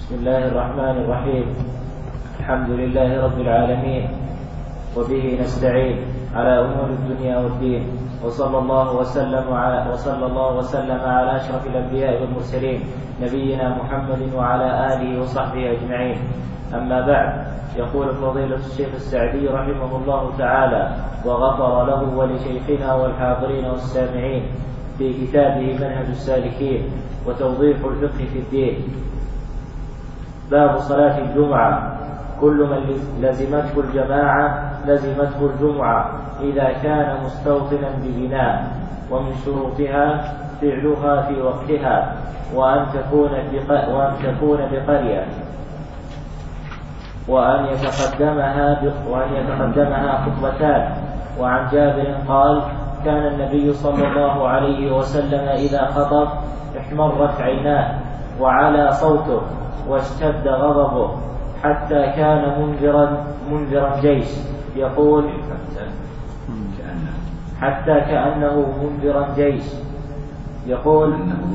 بسم الله الرحمن الرحيم. الحمد لله رب العالمين، وبه نستعين على أمور الدنيا والدين، وصلى الله وسلم على أشرف الأنبياء والمرسلين نبينا محمد وعلى آله وصحبه أجمعين. أما بعد، يقول فضيلة الشيخ السعدي رحمه الله تعالى وغفر له ولشيخنا والحاضرين والسامعين في كتابه منهج السالكين وتوضيح الفقه في الدين: باب صلاة الجمعة: كل من لزمته الجماعة لزمته الجمعة إذا كان مستوطنا ببناء، ومن شروطها فعلها في وقتها، وأن تكون بقرية، وأن يتقدمها خطبتان. وعن جابر قال: كان النبي صلى الله عليه وسلم إذا خطب احمرت عيناه وعلى صوته واشتد غضبه حتى كان منذرا جيش، يقول: حتى كأنه منذرا جيش، يقول: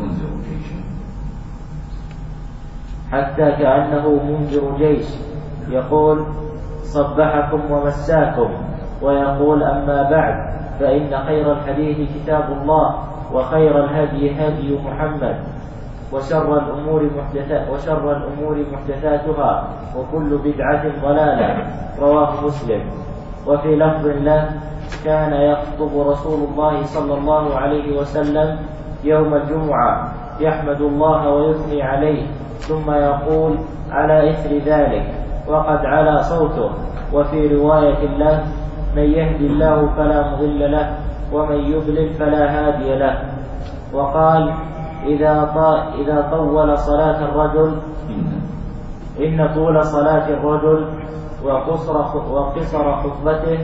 حتى كأنه منذر جيش، يقول: صبحكم ومساكم. ويقول: أما بعد، فإن خير الحديث كتاب الله، وخير الهدي هدي محمد، وشر الأمور محدثاتها، وكل بدعة ضلالة. رواه مسلم. وفي لفظ له: كان يخطب رسول الله صلى الله عليه وسلم يوم الجمعة يحمد الله ويثني عليه، ثم يقول على إثر ذلك وقد علا صوته. وفي رواية له: من يهدي الله فلا مضل له، ومن يضلل فلا هادي له. وقال: إذا طول صلاة الرجل إن طول صلاة الرجل وقصر خطبته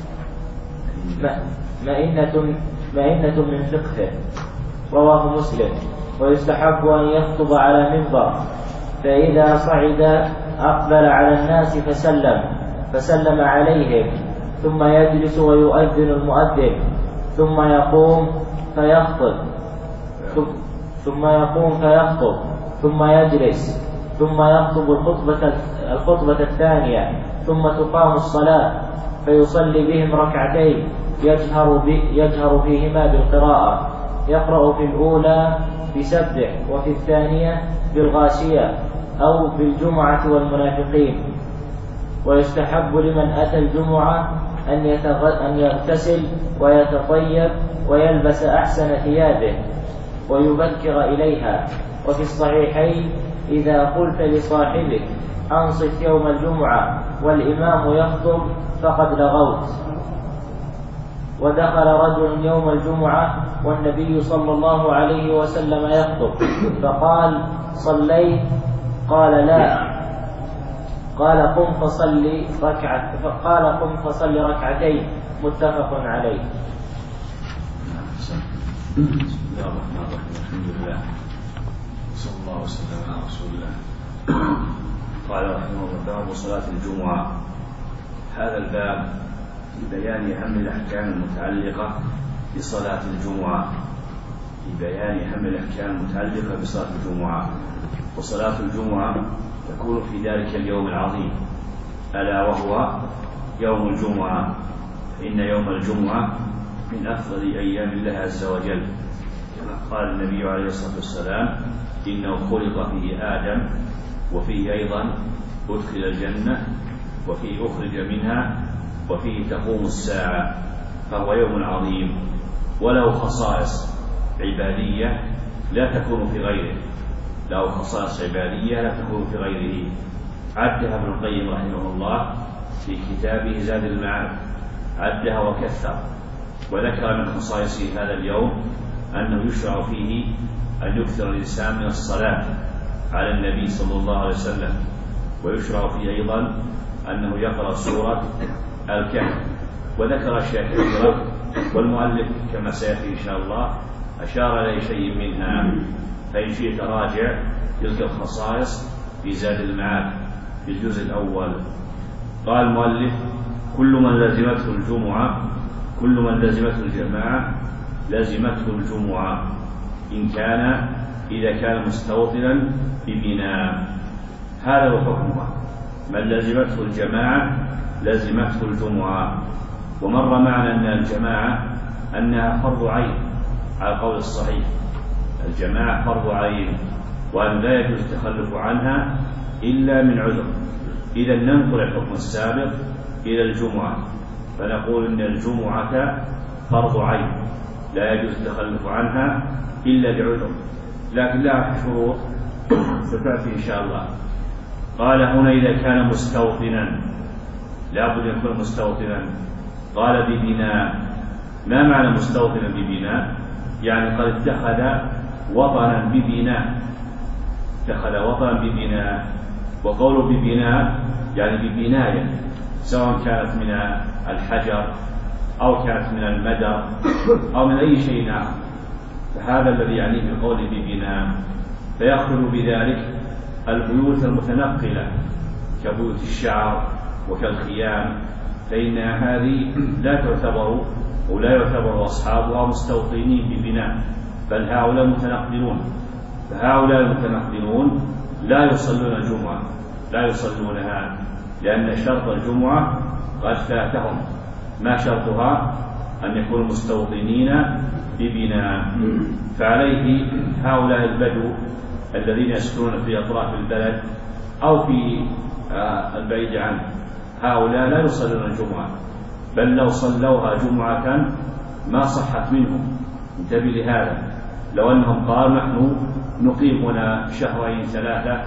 مئنة من فقهه. رواه مسلم. ويستحب أن يخطب على منبر، فإذا صعد أقبل على الناس فسلم عليهم، ثم يجلس ويؤذن المؤذن، ثم يقوم فيخطب، ثم يجلس، ثم يخطب الخطبة الثانية، ثم تقام الصلاة فيصلي بهم ركعتين يجهر فيهما بالقراءة، يقرأ في الأولى بسبح، وفي الثانية بالغاشية أو بالجمعة والمنافقين. ويستحب لمن أتى الجمعة أن يغتسل ويتطيب ويلبس أحسن ثيابه ويبكر إليها. وفي الصحيحين: إذا قلت لصاحبك أنصت يوم الجمعة والإمام يخطب فقد لغوت. ودخل رجل يوم الجمعة والنبي صلى الله عليه وسلم يخطب، فقال: صليت؟ قال: لا. قال: قم فصل ركعتين. متفق عليه. بسم الله الرحمن الرحيم. الحمد لله صلى الله وسلم على رسول الله. قال رحمه الله: باب صلاة الجمعة. هذا الباب في بيان أهم الأحكام المتعلقة بصلاة الجمعة، وصلاة الجمعة تكون في ذلك اليوم العظيم، ألا وهو يوم الجمعة. فإن يوم الجمعة من أفضل أيام الله عز وجل، كما قال النبي عليه الصلاة والسلام: إنه خلق فيه آدم، وفيه أيضا أدخل الجنة، وفيه أخرج منها، وفيه تقوم الساعة. فهو يوم عظيم، وله خصائص عبادية لا تكون في غيره، عدها ابن القيم رحمه الله في كتابه زاد المعاد، عدها وكثر، وذكر من خصائص هذا اليوم أنه يشرع فيه أن يكثر الإنسان من الصلاة على النبي صلى الله عليه وسلم، ويشرع فيه أيضا أنه يقرأ سورة الكهف. وذكر أشياء كثيرة، والمؤلف كما سيأتي إن شاء الله أشار إلى شيء منها، فإن شئت راجع تلك الخصائص في زاد المعاد في الجزء الأول. قال المؤلف: كل من لزمته الجماعة لزمته الجمعة إذا كان مستوطنا ببناء. هذا هو حكمها. من لزمته الجماعة لزمته الجمعة. ومر معنا أن الجماعة أنها فرض عين على القول الصحيح، الجماعة فرض عين، وأن لا يجوز التخلف عنها إلا من عذر. إذا ننقل الحكم السابق إلى الجمعة فنقول إن الجمعة فرض عين لا يجوز التخلف عنها إلا لعذر، لكن لها شروط ستأتي إن شاء الله. قال هنا إذا كان مستوطنا، لا بد أن يكون مستوطنا. قال ببناء. ما معنى مستوطنا ببناء؟ يعني قد اتخذ وطنا ببناء، اتخذ وطنا ببناء. وقوله ببناء يعني ببناية، سواء كانت من الحجر أو كانت من المدر أو من أي شيء آخر، فهذا الذي يعنيه بقوله ببناء. فيخرج بذلك البيوت المتنقلة كبيوت الشعر وكالخيام، فإن هذه لا تعتبر ولا يعتبر أصحابها مستوطنين ببناء، بل هؤلاء متنقلون. فهؤلاء المتنقلون لا يصلون الجمعة، لا يصلونها، لأن شرط الجمعة قد فاتهم. ما شرطها؟ أن يكونوا مستوطنين ببناء. فعليه هؤلاء البدو الذين يسكنون في أطراف البلد أو في البعيد عنه، هؤلاء لا يصلون الجمعة، بل لو صلوها جمعة ما صحت منهم. انتبه لهذا. لو أنهم قالوا نحن نقيم هنا شهرين ثلاثة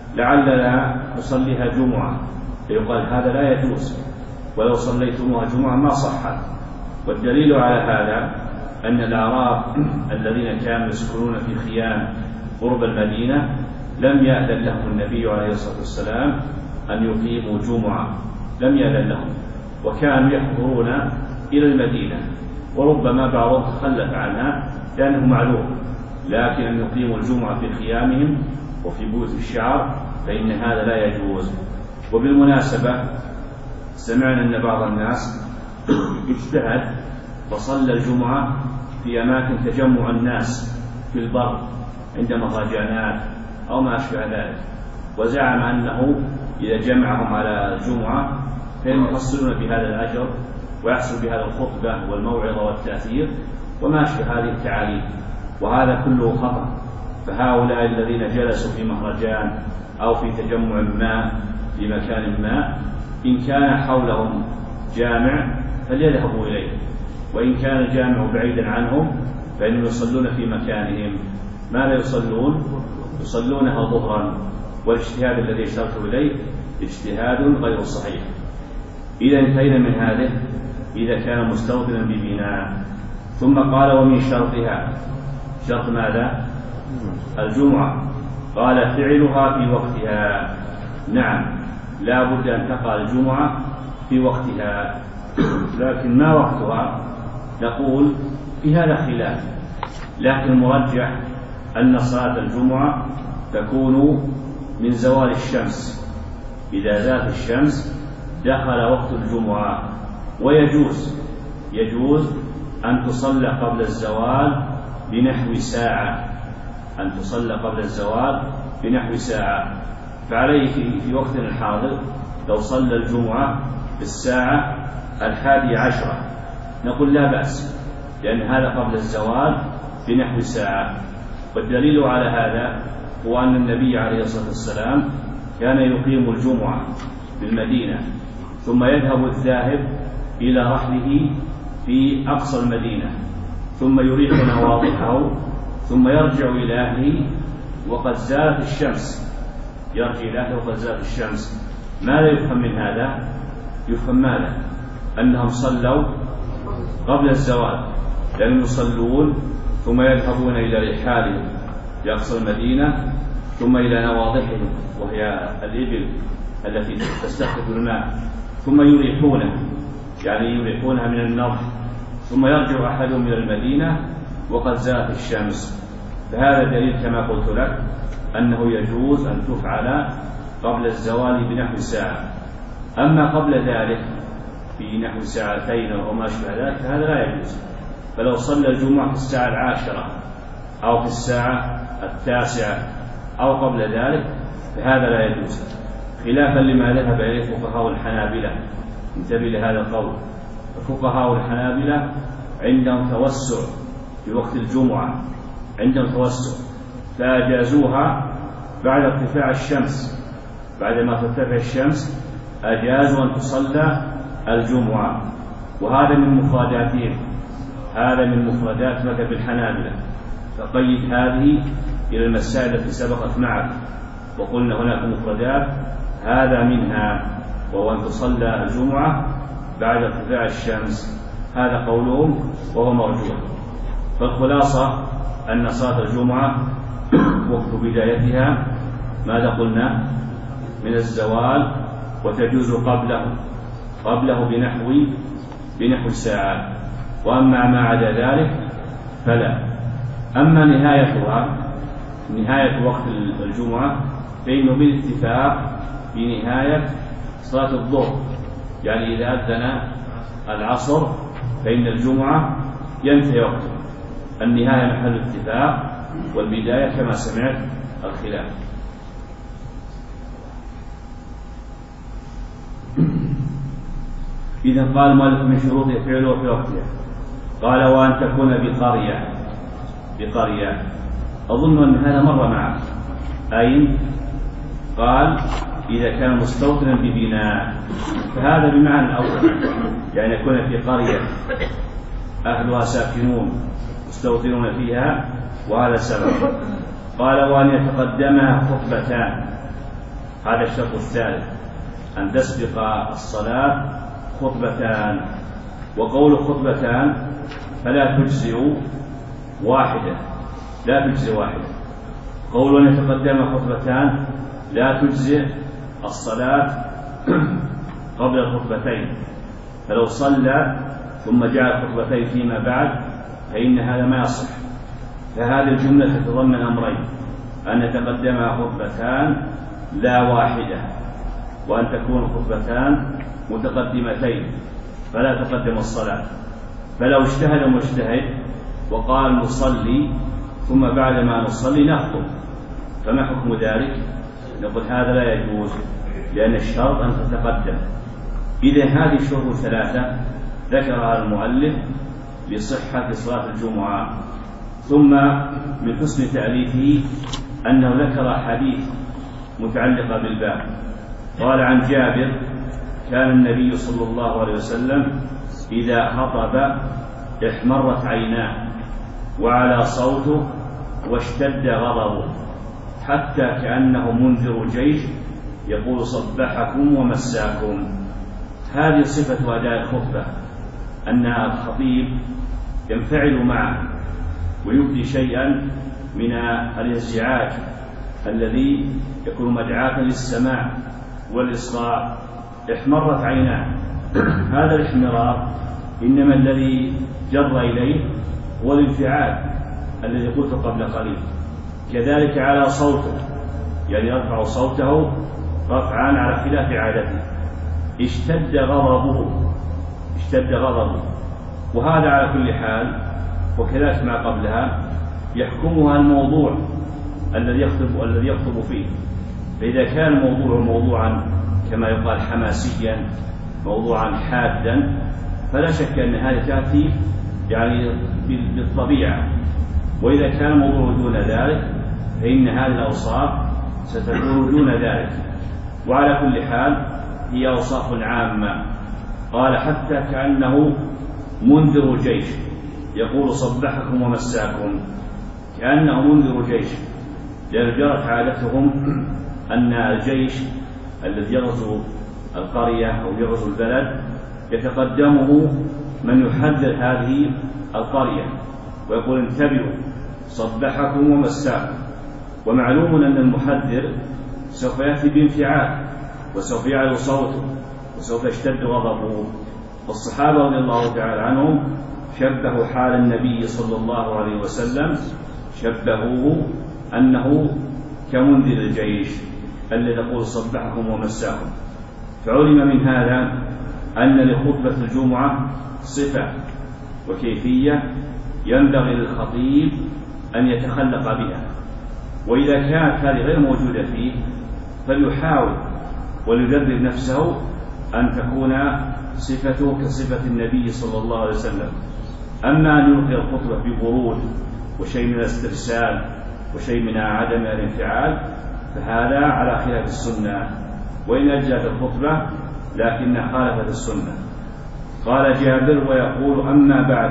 لعلنا نصليها جمعة، فيقال هذا لا يجوز، ولو صليتموها جمعة ما صحت. والدليل على هذا أن الأعراب الذين كانوا يسكنون في خيام قرب المدينة لم يأذن لهم النبي عليه الصلاة والسلام أن يقيموا جمعة، لم يأذن لهم، وكانوا يحضرون إلى المدينة، وربما بعضهم تخلف عنها لأنه معلوم، لكن أن يقيموا الجمعة في خيامهم وفي بيوت الشعر فإن هذا لا يجوز. وبالمناسبة سمعنا أن بعض الناس اجتهد فصلى الجمعة في أماكن تجمع الناس في البر عند مهرجانات أو ما أشبه ذلك، وزعم أنه إذا جمعهم على الجمعة فإنهم يحصلون بهذا الأجر ويحصل بهذا الخطبة والموعظة والتأثير وما أشبه هذه التعاليم، وهذا كله خطأ. فهؤلاء الذين جلسوا في مهرجان أو في تجمع ما في مكان ما، إن كان حولهم جامع فليذهبوا إليه، وإن كان الجامع بعيدا عنهم فإنهم يصلون في مكانهم. ماذا يصلون؟ يصلونها ظهرا، والاجتهاد الذي اشترت إليه اجتهاد غير صحيح. إذا انتهينا من هذه إذا كان مستوطنا ببناء. ثم قال ومن شرطها، شرط ماذا؟ الجمعة. قال فعلها في وقتها. نعم، لا بد أن تقع الجمعة في وقتها، لكن ما وقتها؟ نقول في هذا خلاف، لكن المرجح أن صلاة الجمعة تكون من زوال الشمس. إذا زالت الشمس دخل وقت الجمعة، ويجوز أن تصلى قبل الزوال بنحو ساعة، أن تصلى قبل الزوال بنحو ساعة. فعليه في وقتنا الحاضر لو صلى الجمعة في الساعة 11 نقول لا بأس، لأن هذا قبل الزوال بنحو ساعة. والدليل على هذا هو أن النبي عليه الصلاة والسلام كان يقيم الجمعة بالمدينة، ثم يذهب الذاهب إلى رحله في أقصى المدينة، ثم يريح نواضحه، ثم يرجع إلى أهله وقد زالت الشمس، يرجع إلى أهله وقد زالت الشمس. ماذا يفهم من هذا؟ يفهم ماذا؟ أنهم صلوا قبل الزوال، لأنهم يصلون ثم يذهبون إلى رحالهم في أقصى المدينة، ثم إلى نواضحهم وهي الإبل التي تستخرج الماء، ثم يريحونه، يعني يريحونها من النضح، ثم يرجع أحدهم إلى المدينة وقد زالت الشمس. فهذا دليل كما قلت لك أنه يجوز أن تفعل قبل الزوال بنحو ساعة. أما قبل ذلك في نحو ساعتين أو ما أشبه ذلك هذا لا يجوز. فلو صلى الجمعة في الساعة 10 أو في الساعة 9 أو قبل ذلك فهذا لا يجوز، خلافا لما ذهب إليه فقهاء الحنابلة. انتبه لهذا القول، فقهاء الحنابلة عندهم توسع في وقت الجمعة، عندهم توسع، فأجازوها بعد ارتفاع الشمس، بعدما ترتفع الشمس أجازوا أن تصلى الجمعة، وهذا من مفرداتهم، هذا من مفردات مذهب الحنابلة. فقيد هذه إلى المسائل التي سبقت معك، وقلنا هناك مفردات هذا منها، وهو أن تصلى الجمعة بعد ارتفاع الشمس، هذا قولهم وهو مرجوح. فالخلاصة أن صلاة الجمعة وقت بدايتها ماذا قلنا؟ من الزوال، وتجوز قبله بنحو ساعات، وأما ما عدا ذلك فلا. أما نهايتها، نهاية وقت الجمعة، فإنه بالاتفاق بنهاية صلاة الظهر، يعني إذا أذن العصر فإن الجمعة ينتهي وقته. النهاية محل اتفاق، والبداية كما سمعت الخلاف. إذا قال المؤلف من شروط فعله في وقتها، قال وأن تكون بقرية. أظن أن هذا مر معك. أين؟ قال إذا كان مستوطنا ببناء، فهذا بمعنى الأول، يعني يكون في قرية أهلها ساكنون مستوطنون فيها، وهذا سبب. قال وأن يتقدمها خطبتان، هذا الشرط الثالث، أن تسبق الصلاة خطبتان. وقول خطبتان فلا تجزئ واحدة، لا تجزئ واحدة. قول أن يتقدم خطبتان لا تجزئ الصلاة قبل الخطبتين، فلو صلى ثم جاء الخطبتين فيما بعد فإن هذا ما يصح. فهذه الجملة تتضمن أمرين: أن يتقدمها خطبتان لا واحدة، وأن تكون خطبتان متقدمتين فلا تقدم الصلاة. فلو اجتهد مجتهد وقال نصلي ثم بعد ما نصلي نخطب، فما حكم ذلك؟ نقول هذا لا يجوز، لأن الشرط أن تتقدم. إذا هذه الشروط الثلاثة ذكرها المؤلف لصحة صلاة الجمعة. ثم من حسن تأليفه أنه ذكر حديث متعلقة بالباب. قال عن جابر: كان النبي صلى الله عليه وسلم إذا خطب احمرت عيناه وعلى صوته واشتد غضبه، حتى كأنه منذر جيش يقول صبحكم ومساكم. هذه صفة أداء الخطبة، أن الخطيب ينفعل معه ويبدي شيئا من الانزعاج الذي يكون مدعاة للسماع والإصغاء. احمرت عيناه، هذا الاحمرار إنما الذي جر إليه هو الانفعال الذي قلت قبل قليل. كذلك على صوته، يعني يرفع صوته رفعا على خلاف عادته. اشتد غضبه، وهذا على كل حال وكذلك ما قبلها يحكمها الموضوع الذي يخطب فيه. فإذا كان الموضوع موضوعا كما يقال حماسيا، موضوعا حادا، فلا شك أن هذه تأتي يعني بالطبيعة. وإذا كان الموضوع دون ذلك فإن هذه الأوصاف ستكون دون ذلك. وعلى كل حال هي أوصاف عامة. قال حتى كأنه منذر جيش يقول صبحكم ومساكم، كأنه منذر جيش، لأن جرت عادتهم أن الجيش الذي يغزو القرية أو يغزو البلد يتقدمه من يحذر هذه القرية ويقول انتبهوا صبحكم ومساكم. ومعلوم أن المحذر سوف يأتي بانفعال وسوف يعلو صوته وسوف يشتد غضبه. والصحابة رضي الله تعالى عنهم شبهوا حال النبي صلى الله عليه وسلم، شبهوه أنه كمنذر الجيش الذي يقول صبحكم ومساكم. فعلم من هذا أن لخطبة الجمعة صفة وكيفية ينبغي للخطيب أن يتخلق بها. وإذا كانت هذه غير موجودة فيه فليحاول وليدرب نفسه أن تكون صفته كصفة النبي صلى الله عليه وسلم. أما أن يلقي الخطبة ببرود وشيء من الاسترسال وشيء من عدم الانفعال فهذا على خلاف السنة، وإن أجزأت الخطبة لكن خالفت السنة. قال جابر: ويقول: أما بعد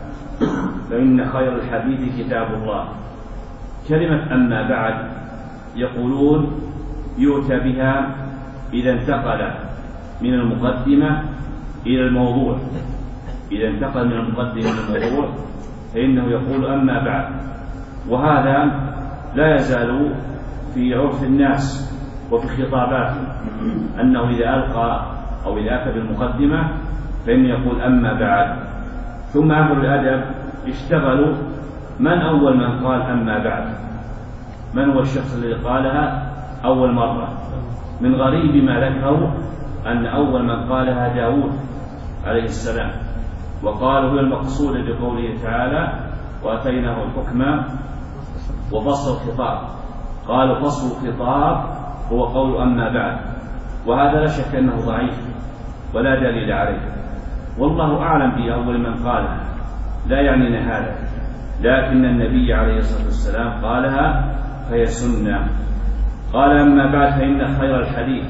فإن خير الحديث كتاب الله. كلمة أما بعد يقولون يؤتى بها إذا انتقل من المقدمة إلى الموضوع. إذا انتقل من المقدمة إلى الموضوع فإنه يقول أما بعد، وهذا لا يزال في عرف الناس وفي خطاباتهم أنه إذا ألقى أو إذا أتى بالمقدمة فإنه يقول أما بعد. ثم أهل الأدب اشتغلوا من أول من قال أما بعد، من هو الشخص الذي قالها أول مرة. من غريب ما ذكروا أن أول من قالها داود عليه السلام، وقالوا هو المقصود بقوله تعالى: وأتيناه الحكم وفصل الخطاب. قالوا فصل الخطاب هو قول أما بعد، وهذا لا شك أنه ضعيف ولا دليل عليه، والله أعلم بأول من قالها، لا يعنينا هذا، لكن النبي عليه الصلاة والسلام قالها فهي سنة. قال: أما بعد فإن خير الحديث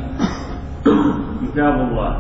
كتاب الله.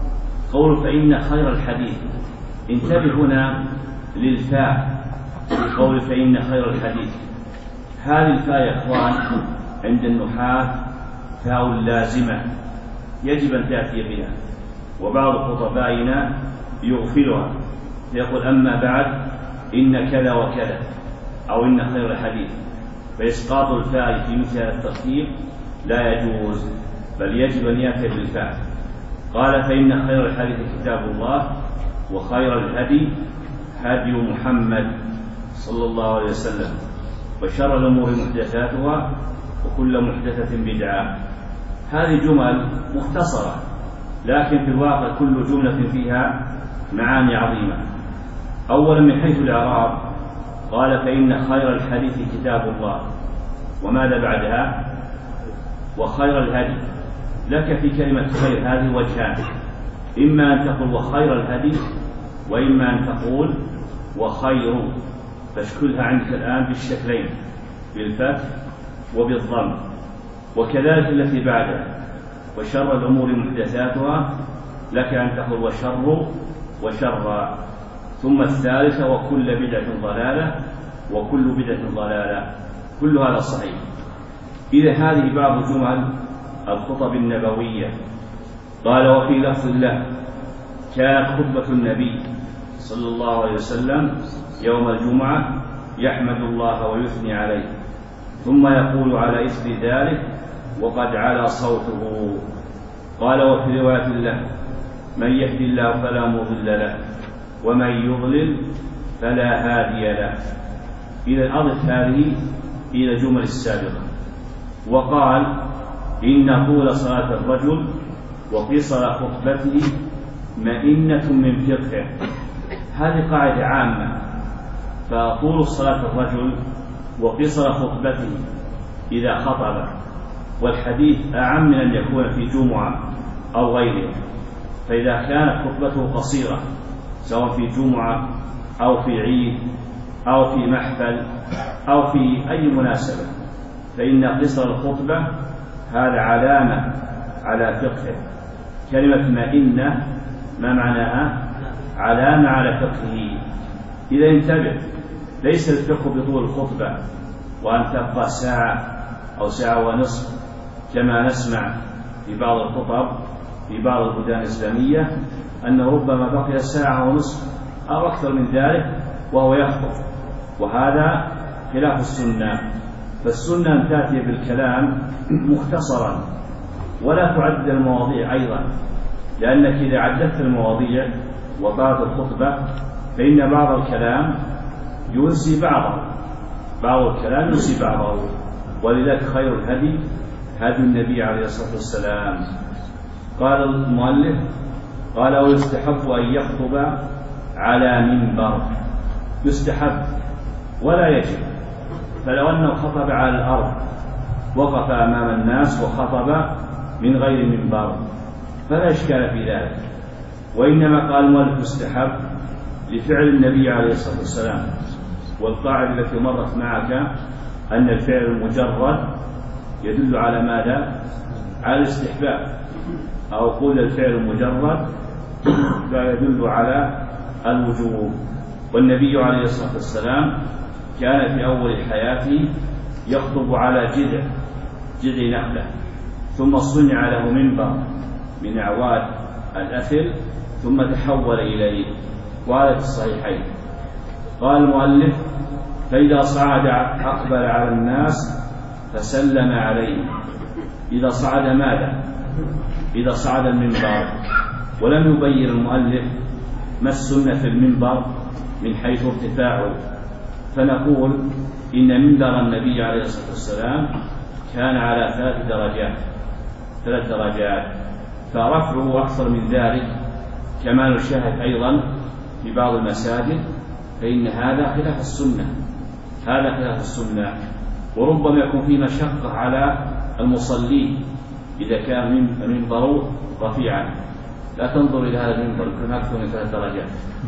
قول فإن خير الحديث، انتبه هنا للفاء في قول فإن خير الحديث. هذه الفاء يا إخوان عند النحاة فاء لازمة يجب أن تأتي بها، وبعض خطبائنا يغفلها فيقول أما بعد إن كذا وكذا أو إن خير الحديث، فإسقاط الفاء في مثل هذا الترتيب لا يجوز، بل يجب أن يأتي بالفاء. قال: فإن خير الحديث كتاب الله وخير الهدي هدي محمد صلى الله عليه وسلم وشر الأمور محدثاتها وكل محدثة بدعة. هذه جمل مختصرة، لكن في الواقع كل جملة فيها معاني عظيمة. أولا من حيث الإعراب قال: فإن خير الحديث كتاب الله، وماذا بعدها؟ وخير الهدي. لك في كلمة خير هذه وجهان، إما أن تقول وخير الهدي، وإما أن تقول وخير، فاشكلها عندك الآن بالشكلين، بالفتح وبالضم. وكذلك التي بعدها وشر الأمور محدثاتها، لك أن تقول وشر وشر. ثم الثالثة وكل بدعة ضلالة وكل بدعة ضلالة. كل هذا صحيح. إذا هذه بعض جمل الخطب النبوية. قال: وفي لفظ الله كانت خطبة النبي صلى الله عليه وسلم يوم الجمعة يحمد الله ويثني عليه، ثم يقول على إثر ذلك وقد علا صوته. قال: وفي رواية الله من يهدي الله فلا مضل له ومن يضلل فلا هادي له. إذا أضف هذه إلى الجمل السابقة. وقال: إن طول صلاة الرجل وقصر خطبته مئنة من فقهه. هذه قاعدة عامة، فطول صلاة الرجل وقصر خطبته إذا خطب، والحديث أعم من أن يكون في جمعة أو غيرها. فإذا كانت خطبته قصيرة سواء في جمعة أو في عيد أو في محفل أو في أي مناسبة، فإن قصر الخطبة هذا علامة على فقهه. كلمة مئنة ما معناها؟ علامة على فقهه. إذا انتبه، ليس الفقه بطول الخطبة وأن تبقى ساعة أو ساعة ونصف كما نسمع في بعض الخطب في بعض البلدان الإسلامية، أنه ربما بقي ساعة ونصف أو أكثر من ذلك وهو يخطب، وهذا خلاف السنة. فالسنة أن تأتي بالكلام مختصرا ولا تعدد المواضيع أيضا، لأنك إذا عددت المواضيع وطالت الخطبة فإن بعض الكلام ينسي بعضه، بعض الكلام ينسي بعضه. ولذلك خير الهدي هدي النبي عليه الصلاة والسلام. قال المؤلف: قال: ويستحب أن يخطب على منبر. يستحب ولا يجب، فلو أنه خطب على الأرض وقف أمام الناس وخطب من غير منبر فلا إشكال في ذلك، وإنما قال المؤلف مستحب لفعل النبي عليه الصلاة والسلام. والقاعدة التي مرت معك أن الفعل المجرد يدل على ماذا؟ على الاستحباب، أو قل الفعل المجرد لا يدل على الوجوب. والنبي عليه الصلاة والسلام كان في أول حياته يخطب على جذع نخلة، ثم صنع له منبر من أعواد الأثل ثم تحول إليه، وهذا في الصحيحين. قال المؤلف: فإذا صعد أقبل على الناس فسلم عليهم. إذا صعد ماذا؟ إذا صعد المنبر. ولم يبين المؤلف ما السنة في المنبر من حيث ارتفاعه، فنقول إن منبر النبي عليه الصلاة والسلام كان على 3 درجات، فرفعه أكثر من ذلك كما نشاهد أيضا في بعض المساجد، فإن هذا خلاف السنة، وربما يكون فيه مشقة على المصلين إذا كان المنبر رفيعا. لا تنظر إلى هذا المنبر، يكون أكثر من 3 درجات.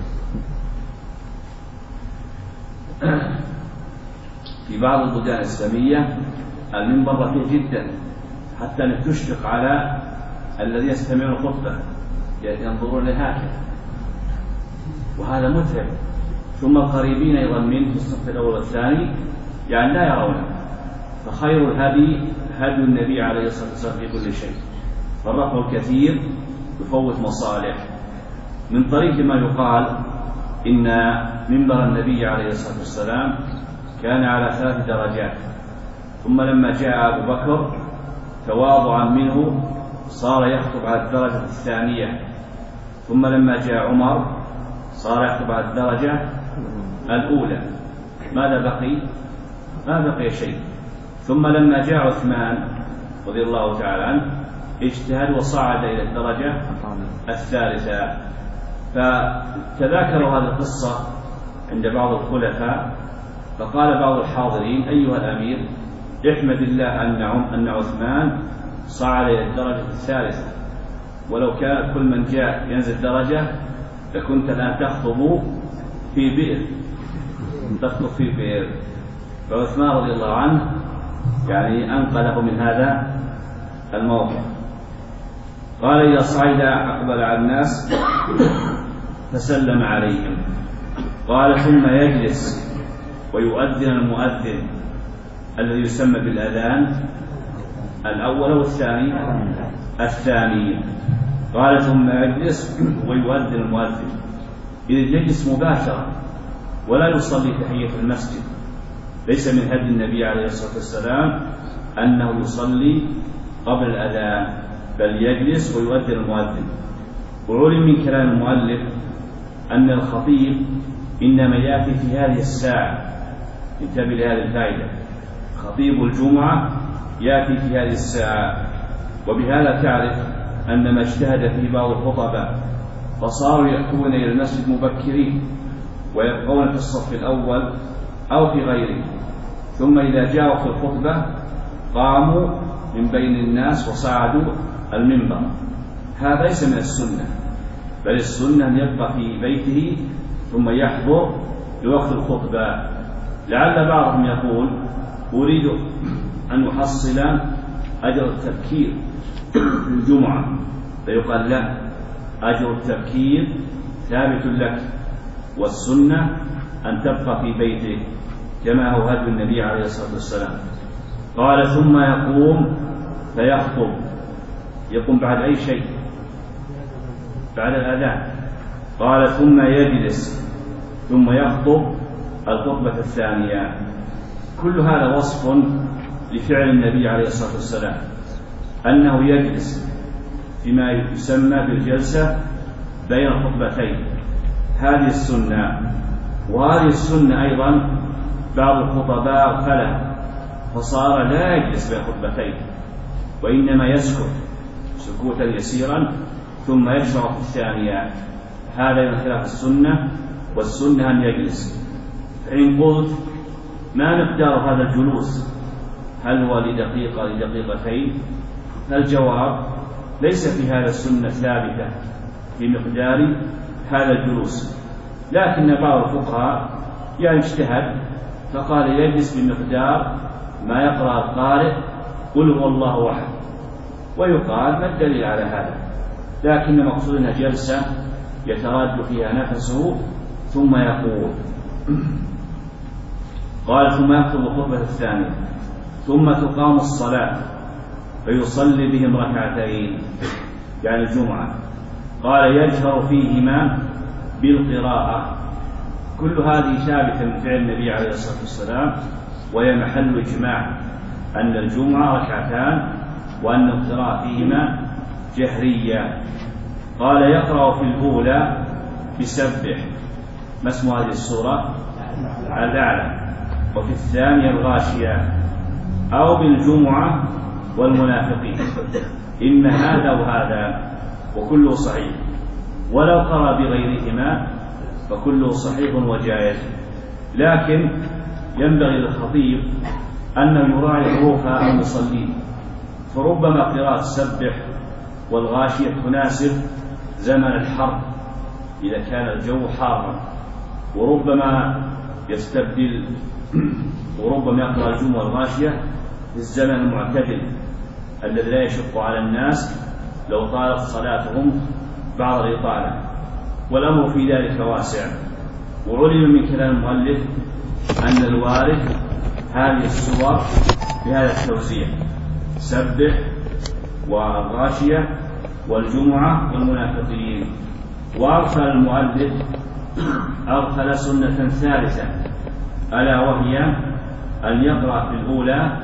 في بعض البلدان الإسلامية المنبر رفيع جدا حتى أن تشفق على الذين يستمعون الخطبة ينظرون لهكذا، وهذا متعب. ثم القريبين أيضا منه في الصف الأول والثاني يعني لا يرونه. فخير الهدي هدي النبي عليه الصلاة والسلام في كل شيء، فالرفع الكثير يفوت مصالح. من طريق ما يقال إن منبر النبي عليه الصلاة والسلام كان على 3 درجات، ثم لما جاء أبو بكر تواضعا منه صار يخطب على الدرجة الثانية، ثم لما جاء عمر صار يخطب على الدرجة الأولى. ماذا بقي؟ ما بقي شيء. ثم لما جاء عثمان رضي الله تعالى عنه اجتهد وصعد إلى الدرجة الثالثة. فتذاكروا هذه القصة عند بعض الخلفاء، فقال بعض الحاضرين: أيها الأمير، احمد الله أن عثمان صعد إلى الدرجة الثالثة، ولو كان كل من جاء ينزل درجة لكنت الآن تخطب في بئر. فعثمان رضي الله عنه يعني أنقذه من هذا الموقف. قال: إذا صعد أقبل على الناس فسلم عليهم. قال: ثم يجلس ويؤذن المؤذن الذي يسمى بالأذان الأول والثاني الثاني. قال: ثم يجلس ويؤذن المؤذن. إذ يجلس مباشرة ولا يصلي تحية المسجد، ليس من هدي النبي عليه الصلاة والسلام أنه يصلي قبل الأذان، بل يجلس ويؤذن المؤذن. وعلم من كلام المؤلف أن الخطيب إنما يأتي في هذه الساعة. انتبه لهذه الفائدة: خطيب الجمعة يأتي في هذه الساعة. وبهذا تعرف أن ما اجتهد فيه بعض الخطباء فصاروا يأتون إلى المسجد مبكرين ويبقون في الصف الأول أو في غيره، ثم إذا جاءوا في الخطبة قاموا من بين الناس وصعدوا المنبر. هذا ليس من السنة، بل السنة أن يبقى في بيته ثم يحضر لوقت الخطبة. لعل بعضهم يقول: أريد أن أحصل أجر التبكير في الجمعة، فيقال: لا، أجر التبكير ثابت لك، والسنة أن تبقى في بيتك كما هو هدي النبي عليه الصلاة والسلام. قال: ثم يقوم فيخطب. يقوم بعد أي شيء؟ بعد الأذان. قال: ثم يجلس ثم يخطب الخطبة الثانية. كل هذا وصف لفعل النبي عليه الصلاة والسلام، أنه يجلس فيما يسمى بالجلسة بين الخطبتين. هذه السنة. وهذه السنة أيضا بعض الخطباء خلها، فصار لا يجلس بين الخطبتين، وإنما يسكت سكوتا يسيرا ثم يشرع في الثانية. هذا من خلاف السنة، والسنة أن يجلس. فإن قلت ما مقدار هذا الجلوس؟ هل هو لدقيقة لدقيقتين؟ الجواب ليس في هذا السنة ثابتة في مقدار هذا الجلوس، لكن بعض الفقهاء اجتهد فقال يجلس بمقدار ما يقرأ القارئ قل هو الله أحد، ويقال ما الدليل على هذا؟ لكن مقصودنا جلسة يتراد فيها نفسه ثم يقول. قال ثم يخطب الخطبة الثانية ثم تقام الصلاة فيصلي بهم ركعتين يعني الجمعة. قال يجهر فيهما بالقراءة. كل هذه ثابتة من فعل النبي عليه الصلاة والسلام، وهي محل إجماع أن الجمعة ركعتان وأن القراءة فيهما جهرية. قال يقرأ في الأولى بسبح، ما اسم هذه السورة؟ الأعلى. وفي الثانية الغاشية، أو بالجمعة والمنافقين، إن هذا وهذا، وكله صحيح. ولو قرأ بغيرهما فكله صحيح وجائز، لكن ينبغي للخطيب أنه يراعي حروف المصلين، فربما قراءة سبح والغاشية تناسب زمن الحر إذا كان الجو حارا، وربما يستبدل وربما يقرأ الجمعة والغاشية في الزمن المعتدل الذي لا يشق على الناس لو طالت صلاتهم بعض الإطالة، والأمر في ذلك واسع. وعلم من كلام المؤلف أن الوارد هذه السور بهذا التوزيع: سبح والغاشية والجمعة والمنافقين. وأرسل المؤلف سنة ثالثة، ألا وهي أن يقرأ في الأولى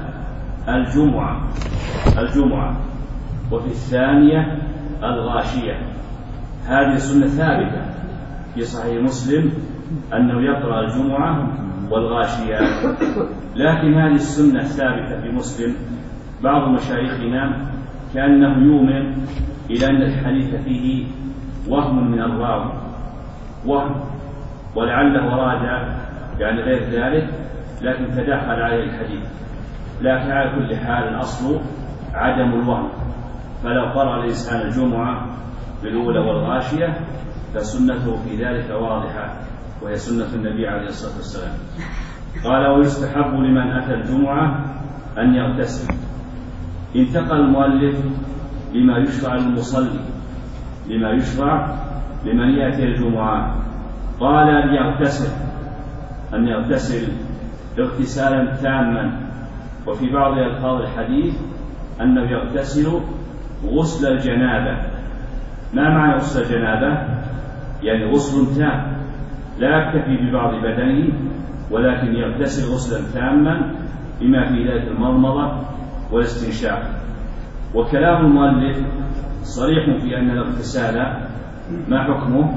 الجمعة وفي الثانية الغاشية. هذه السنة ثابتة في صحيح مسلم أنه يقرأ الجمعة والغاشية، لكن هذه السنة الثابتة في مسلم بعض مشايخنا كأنه يؤمن إلى أن الحديث فيه وهم من الراوي، وهم ولعله أراد يعني غير ذلك، لكن تداخل عليه الحديث. لكن على كل حال الأصل عدم الوهم، فلو قرأ الإنسان الجمعة بالأولى والغاشية فسنته في ذلك واضحة، وهي سنة النبي عليه الصلاة والسلام. قال ويستحب لمن أتى الجمعة أن يغتسل. انتقل المؤلف لما يشرع للمصلي، لما يشرع لمن يأتي الجمعة. قال أن يغتسل اغتسالا تاما، وفي بعض ألفاظ الحديث أنه يغتسل غسل الجنابة. ما معنى غسل الجنابة؟ يعني غسل تام لا يكتفي ببعض بدنه، ولكن يغتسل غسلا تاما بما في ذلك المضمضة والاستنشاق. وكلام المؤلف صريح في أن الاغتسال ما حكمه؟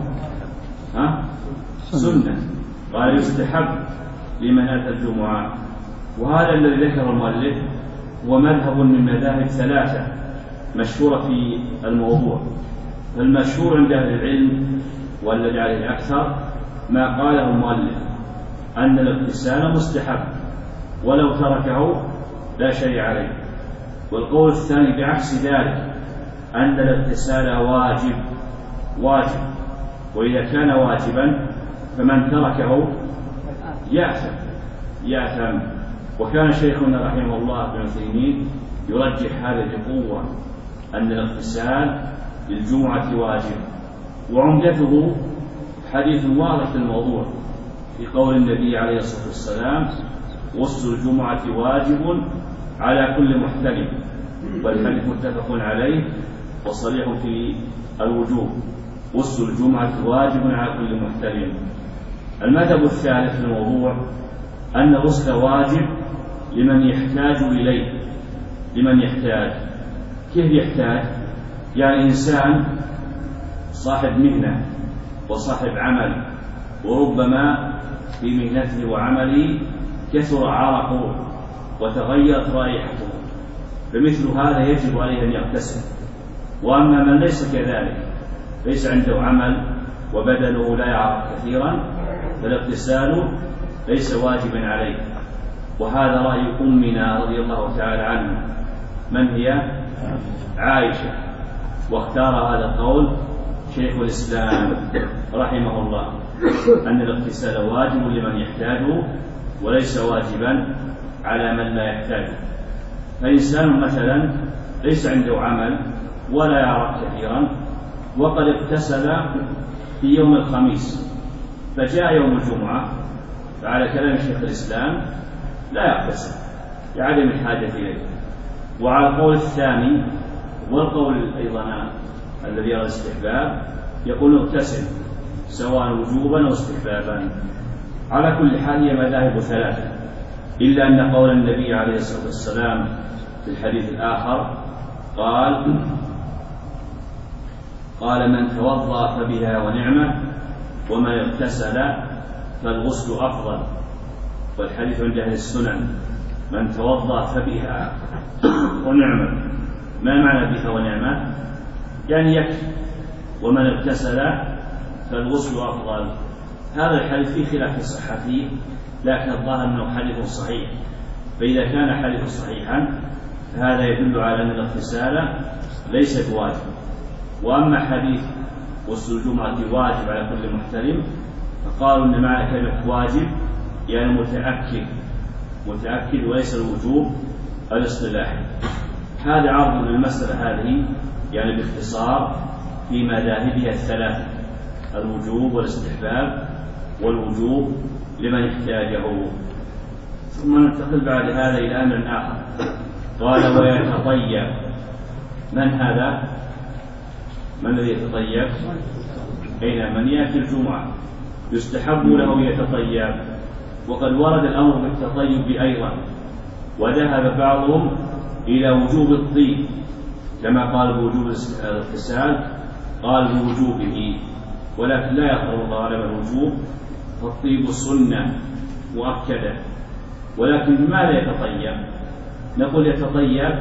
سنة. قال يستحب لمن أتى الجمعة. وهذا الذي ذكر المؤلف هو مذهب من مذاهب ثلاثة مشهورة في الموضوع. فالمشهور عند أهل العلم والذي عليه الأكثر ما قاله المؤلف أن الاغتسال مستحب ولو تركه لا شيء عليه. والقول الثاني بعكس ذلك، أن الاغتسال واجب، وإذا كان واجبا فمن تركه يأثم. وكان شيخنا رحمه الله ابن عثيمين يرجح هذا بقوة، أن الاغتسال للجمعة واجب، وعمدته حديث واضح في الموضوع في قول النبي عليه الصلاة والسلام: غسل الجمعة واجب على كل محتلم. والحديث متفق عليه وصريح في الوجوب، غسل الجمعة واجب على كل محتلم. المذهب الثالث في الموضوع أن الغسل واجب لمن يحتاج إليه. لمن يحتاج، كيف يحتاج؟ يعني إنسان صاحب مهنة وصاحب عمل، وربما في مهنته وعمله كثر عرقه وتغيرت رائحته، فمثل هذا يجب عليه أن يغتسل. وأما من ليس كذلك، ليس عنده عمل وبدنه لا يعرق كثيرا، فالاغتسال ليس واجبا عليه، وهذا رأي أمنا رضي الله تعالى عنها، من هي؟ عائشة. واختار هذا القول شيخ الإسلام رحمه الله، أن الاغتسال واجب لمن يحتاجه وليس واجبا على من لا يحتاجه. فإنسان مثلا ليس عنده عمل ولا يعرف كثيرا وقد اغتسل في يوم الخميس فجاء يوم الجمعة، فعلى كلام شيخ الإسلام لا يغتسل لعدم الحاجة إليه. وعلى القول الثاني والقول أيضا الذي يرى الاستحباب يقول اغتسل سواء وجوبا أو استحبابا. على كل حال هي مذاهب ثلاثة، إلا أن قول النبي عليه الصلاة والسلام في الحديث الآخر قال من توضأ فبها ونعمة ومن اغتسل فالغسل أفضل. والحديث عند أهل السنن من توضأ فبها ونعمة. ما معنى بها ونعمة؟ يعني يكفي. ومن اغتسل فالغسل أفضل. هذا الحديث فيه خلاف في صحته، لكن الظاهر أنه حديث صحيح، فإذا كان حديث صحيحا فهذا يدل على أن الاغتسال ليس بواجب. وأما حديث غسل الجمعة واجب على كل محترم فقالوا أن معنى كلمة واجب يعني متأكد وليس الوجوب الاصطلاحي. هذا عرض للمسألة هذه يعني باختصار في مذاهبها الثلاثة: الوجوب والاستحباب والوجوب لمن يحتاجه. ثم ننتقل بعد هذا إلى أمر آخر. قال ويتطيب. من هذا؟ من الذي يتطيب؟ أين؟ من يأتي الجمعة يستحب له يتطيب. وقد ورد الأمر بالتطيب أيضا، وذهب بعضهم إلى وجوب الطيب كما قال بوجوب الاغتسال، قال بوجوبه، ولكن لا يقرر الله على الوجوب، فالطيب سنة مؤكدة. ولكن بماذا يتطيب؟ نقول يتطيب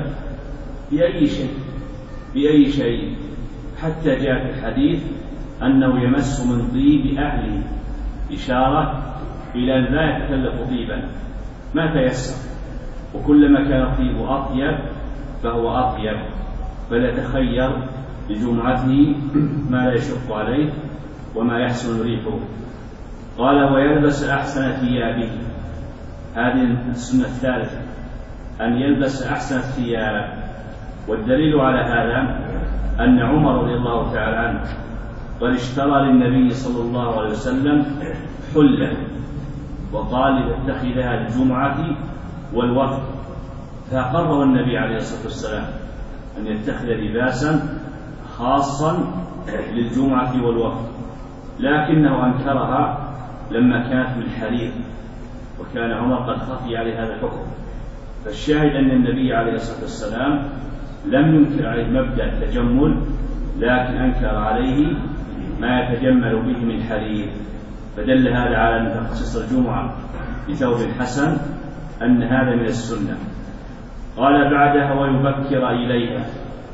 بأي شيء حتى جاء في الحديث أنه يمس من طيب أهله، إشارة إلى أن لا يتكلف طيبا ما تيسر، وكلما كان الطيب أطيب فهو أطيب، فليتخير لجمعته ما لا يشق عليه وما يحسن ريحه. قال ويلبس أحسن ثيابه. هذه السنة الثالثة، أن يلبس أحسن الثياب. والدليل على هذا أن عمر رضي الله تعالى عنه قد اشترى للنبي صلى الله عليه وسلم حلة وقال ليتخذها للجمعة والوفد، فأقره النبي عليه الصلاة والسلام أن يتخذ لباسا خاصا للجمعة والوفد، لكنه أنكرها لما كانت من الحرير، وكان عمر قد خفي عليه هذا الحكم. فالشاهد أن النبي عليه الصلاة والسلام لم ينكر عليه مبدأ التجمل، لكن أنكر عليه ما يتجمل به من حرير، فدل هذا على أن تخصيص الجمعة بثوب حسن أن هذا من السنة. قال بعدها ويبكر إليها.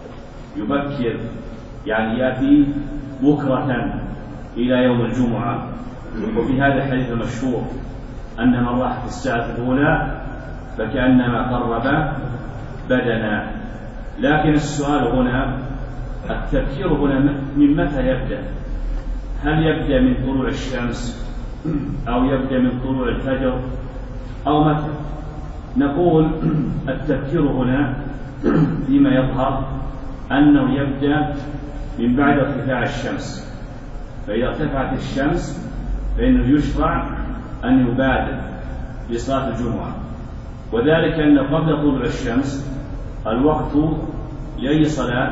يبكر يعني يأتي بكرة إلى يوم الجمعة. وفي هذا الحديث المشهور أن من راح في الساعة الأولى فكأنما قرب بدنا. لكن السؤال هنا التبكير هنا من متى يبدأ؟ هل يبدأ من طلوع الشمس أو يبدأ من طلوع الفجر أو متى؟ نقول التبكير هنا فيما يظهر أنه يبدأ من بعد ارتفاع الشمس، فإذا ارتفعت الشمس فإنه يشرع أن يبادر بصلاة الجمعة، وذلك أن قبل طلوع الشمس الوقت لأي صلاة؟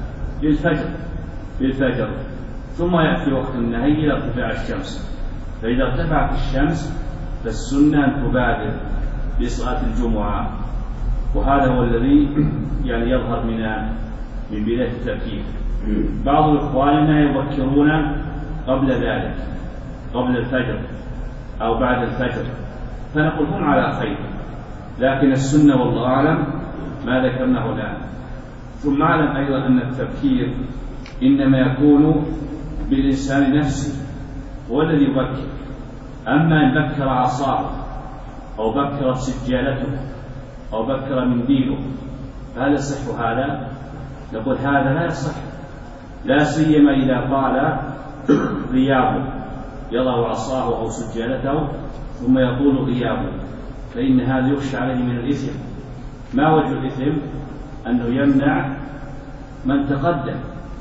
للفجر، ثم يأتي وقت النهي إلى ارتفاع الشمس. فإذا ارتفعت الشمس فالسنة أن تبادر بصلاة الجمعة، وهذا هو الذي يعني يظهر من بداية التبكير. بعض إخواننا يبكرون قبل ذلك، قبل الفجر أو بعد الفجر، فنقول هم على خير، لكن السنة والله أعلم ما ذكرناه الآن. ثم أعلم أيضا أن التبكير إنما يكون بالإنسان نفسه هو الذي يبكر. أما إن بكر عصاه أو بكرت سجالته أو بكر منديله، فهل يصح هذا؟ نقول هذا لا يصح، لا سيما إذا قال غيابه يضع عصاه أو سجالته ثم يطول غيابه، فإن هذا يخشى عليه من الإثم. ما وجه الإثم؟ أنه يمنع من تقدم،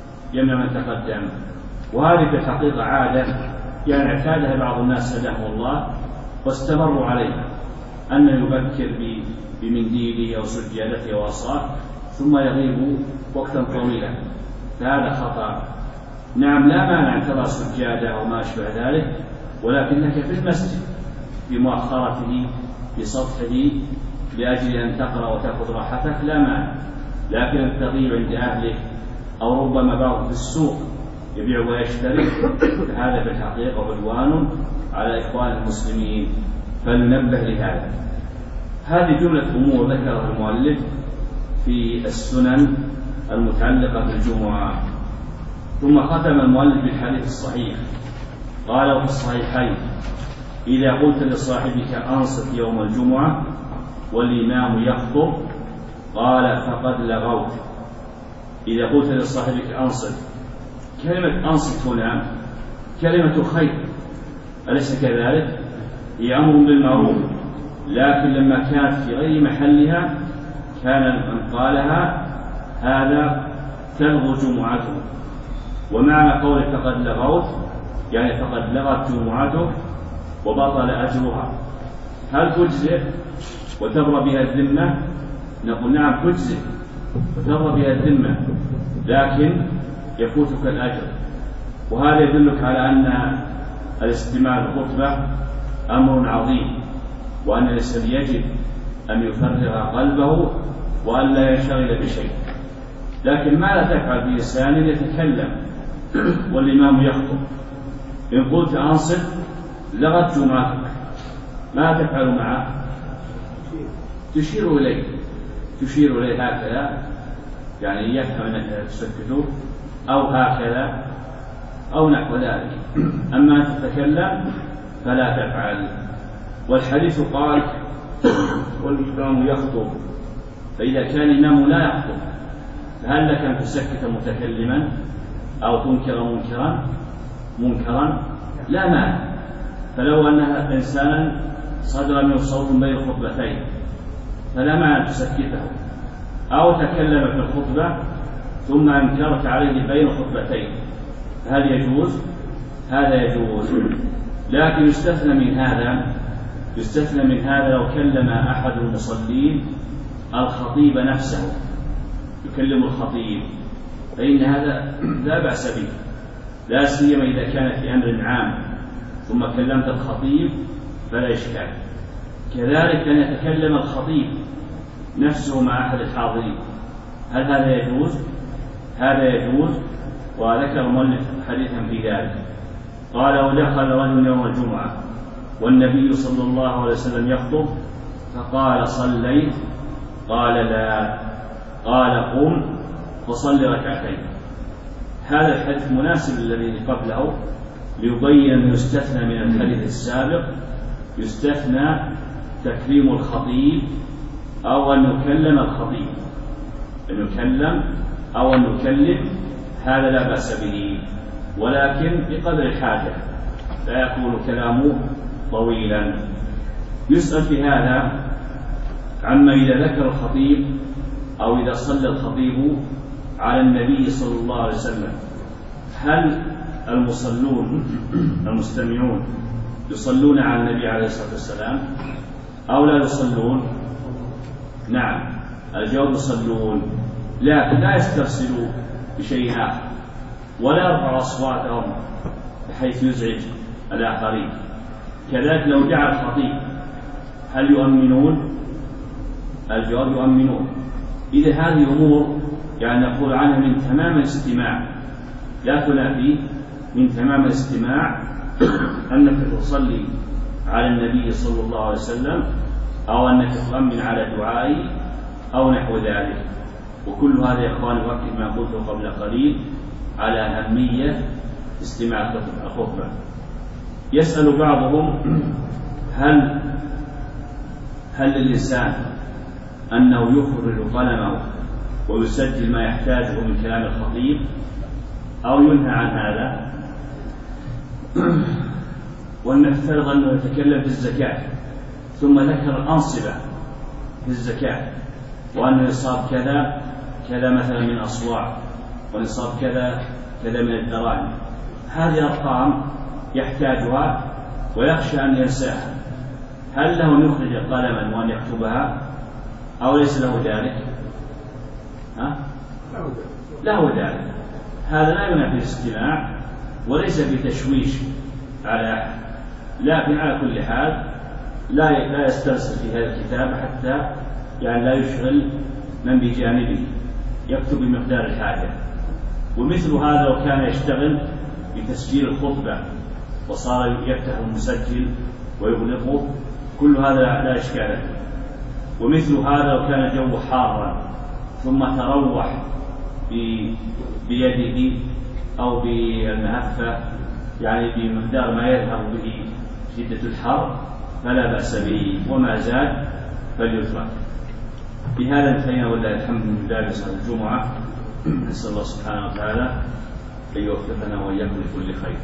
وهذه في الحقيقة عادة يعني اعتادها بعض الناس هداهم الله واستمروا عليها، أنه يبكر بمنديله أو سجادته أو عصاه ثم يغيب وقتا طويلا، فهذا خطأ. نعم لا مانع أن ترى سجادة أو ما أشبه ذلك، ولكنك في المسجد في مؤخرته في سطحه لأجل أن تقرأ وتأخذ راحتك لا مانع، لكن أن تغيب عند أهلك أو ربما بعض في السوق يبيع ويشتري، فهذا في الحقيقة عدوان على إخوان المسلمين، فلننبه لهذا. هذه جملة أمور ذكرها المؤلف في السنن المتعلقة بالجمعة. ثم ختم المؤلف بالحديث الصحيح، قال في الصحيحين: إذا قلت لصاحبك أنصت يوم الجمعة والإمام يخطب قال فقد لغوت. إذا قلت لصاحبك أنصت، كلمة أنصت هنا كلمة خير، أليس كذلك؟ هي أمر بالمعروف، لكن لما كانت في غير محلها كان من قالها هذا تلغو جمعته. ومعنى قولك فقد لغوت يعني فقد لغت جمعته وبطل أجرها. هل تجزئ وتبرأ بها الذمة؟ نقول نعم تجزئ وتبرأ بها الذمة، لكن يفوتك الأجر. وهذا يدلك على أن الاستماع للخطبة أمر عظيم، وأن الإنسان يجب أن يفرغ قلبه وأن لا ينشغل بشيء. لكن ماذا تفعل بإنسان يتكلم والإمام يخطب؟ إن قلت أنصت لغت جمعتك، ما تفعل معه؟ تشير إليه هكذا، يعني يفهم أنك تسكته، أو هكذا أو نحو ذلك. أما أن تتكلم فلا تفعل. والحديث قال والإمام يخطب، فإذا كان الإمام لا يخطب فهل لك أن تسكت متكلما أو تنكر منكرا؟ لا مانع. فلو أن إنسانا صدر منه صوت بين الخطبتين فلا مانع أن تسكته، أو تكلم في الخطبة ثم أنكرت عليه بين الخطبتين، هل يجوز؟ هذا يجوز. لكن يستثنى من هذا لو كلم أحد المصلين الخطيب نفسه، يكلم الخطيب، فإن هذا لا بأس به، لا سيما إذا كان في أمر عام ثم كلمت الخطيب فلا إشكال. كذلك أن يتكلم الخطيب نفسه مع أحد الحاضرين، هل هذا يجوز؟ هذا يجوز. وذكر المؤلف حديثا في ذلك، قال: ودخل رجل يوم الجمعة والنبي صلى الله عليه وسلم يخطب فقال: صليت؟ قال: لا. قال: قم فصل ركعتين. هذا الحديث مناسب للذي قبله ليبين أنه يستثنى من الحديث السابق، يستثنى تكريم الخطيب أو أن يكلم الخطيب، أن يكلم أو أن يكلم، هذا لا بأس به، ولكن بقدر الحاجة، لا يكون كلامه طويلا. يسأل في هذا عما إذا ذكر الخطيب أو إذا صلى الخطيب على النبي صلى الله عليه وسلم، هل المصلون المستمعون يصلون على النبي عليه الصلاة والسلام أو لا يصلون؟ نعم، الجواب يصلون، لكن لا يسترسلوا بشيء آخر ولا يرفعوا أصواتهم بحيث يزعج الآخرين. كذلك لو دعا الخطيب هل يؤمنون؟ الجواب يؤمنون. إذا هذه أمور يعني نقول عنها من تمام الاستماع، لا تنافي من تمام الاستماع أنك تصلي على النبي صلى الله عليه وسلم أو أنك تؤمن على دعائه أو نحو ذلك. وكل هذا يا إخواني يؤكد ما قلته قبل قليل على أهمية استماع الخطبة. يسأل بعضهم: هل هل للإنسان أنه يخرج قلمه ويسجل ما يحتاجه من كلام الخطيب أو ينهى عن هذا؟ ولنفترض أنه يتكلم في الزكاة ثم ذكر الأنصبة في الزكاة، وأنه يصاب كذا كذا مثلا من أصواع، ويصاب كذا كذا من الدراهم. هذه أرقام يحتاجها ويخشى أن ينساها، هل له أن يخرج قلما وأن يكتبها أو ليس له ذلك؟ له ذلك. هذا لا ينافي الاستماع وليس بتشويش على أحد، لكن على كل حال لا يسترسل في هذا الكتاب حتى لا يشغل من بجانبه، يكتب بمقدار الحاجة. ومثل هذا لو كان يشتغل بتسجيل الخطبة وصار يفتح المسجل ويغلقه، كل هذا لا إشكال فيه. ومثل هذا لو كان الجو حارا ثم تروح بيده أو بالمهفة بمقدار ما يذهب به شدة الحر فلا بأس به، وما زاد فليترك. بهذا انتهينا ولله الحمد من باب صلاة الجمعة. نسأل الله سبحانه وتعالى أن يوفقنا وإياكم لكل خير.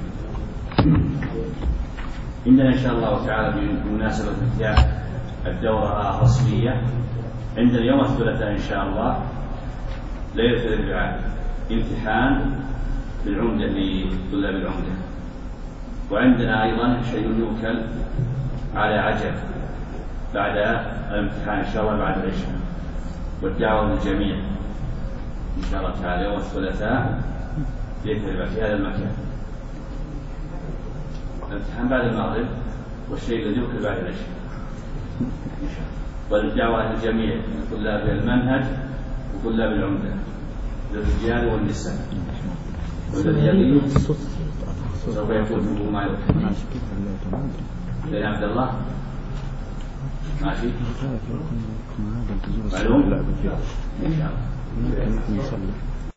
عندنا إن شاء الله تعالى بمناسبة انتهاء الدورة الرسمية عندنا يوم الثلاثاء إن شاء الله ليلة الأربعاء امتحان بالعمدة لطلاب العمدة، وعندنا أيضا شيء يوكل على عجل بعد الامتحان إن شاء الله بعد العشاء، والدعوة للجميع إن شاء الله تعالى يوم الثلاثاء في هذا المكان. الامتحان بعد المغرب والشيء الذي يوكل بعد العشاء إن شاء الله، والدعوة للجميع من طلاب المنهج وطلاب العمدة للرجال والنساء، والذي يليه سوف يكون ما يوكل. يا عبد الله ماشي معلوم إن شاء الله.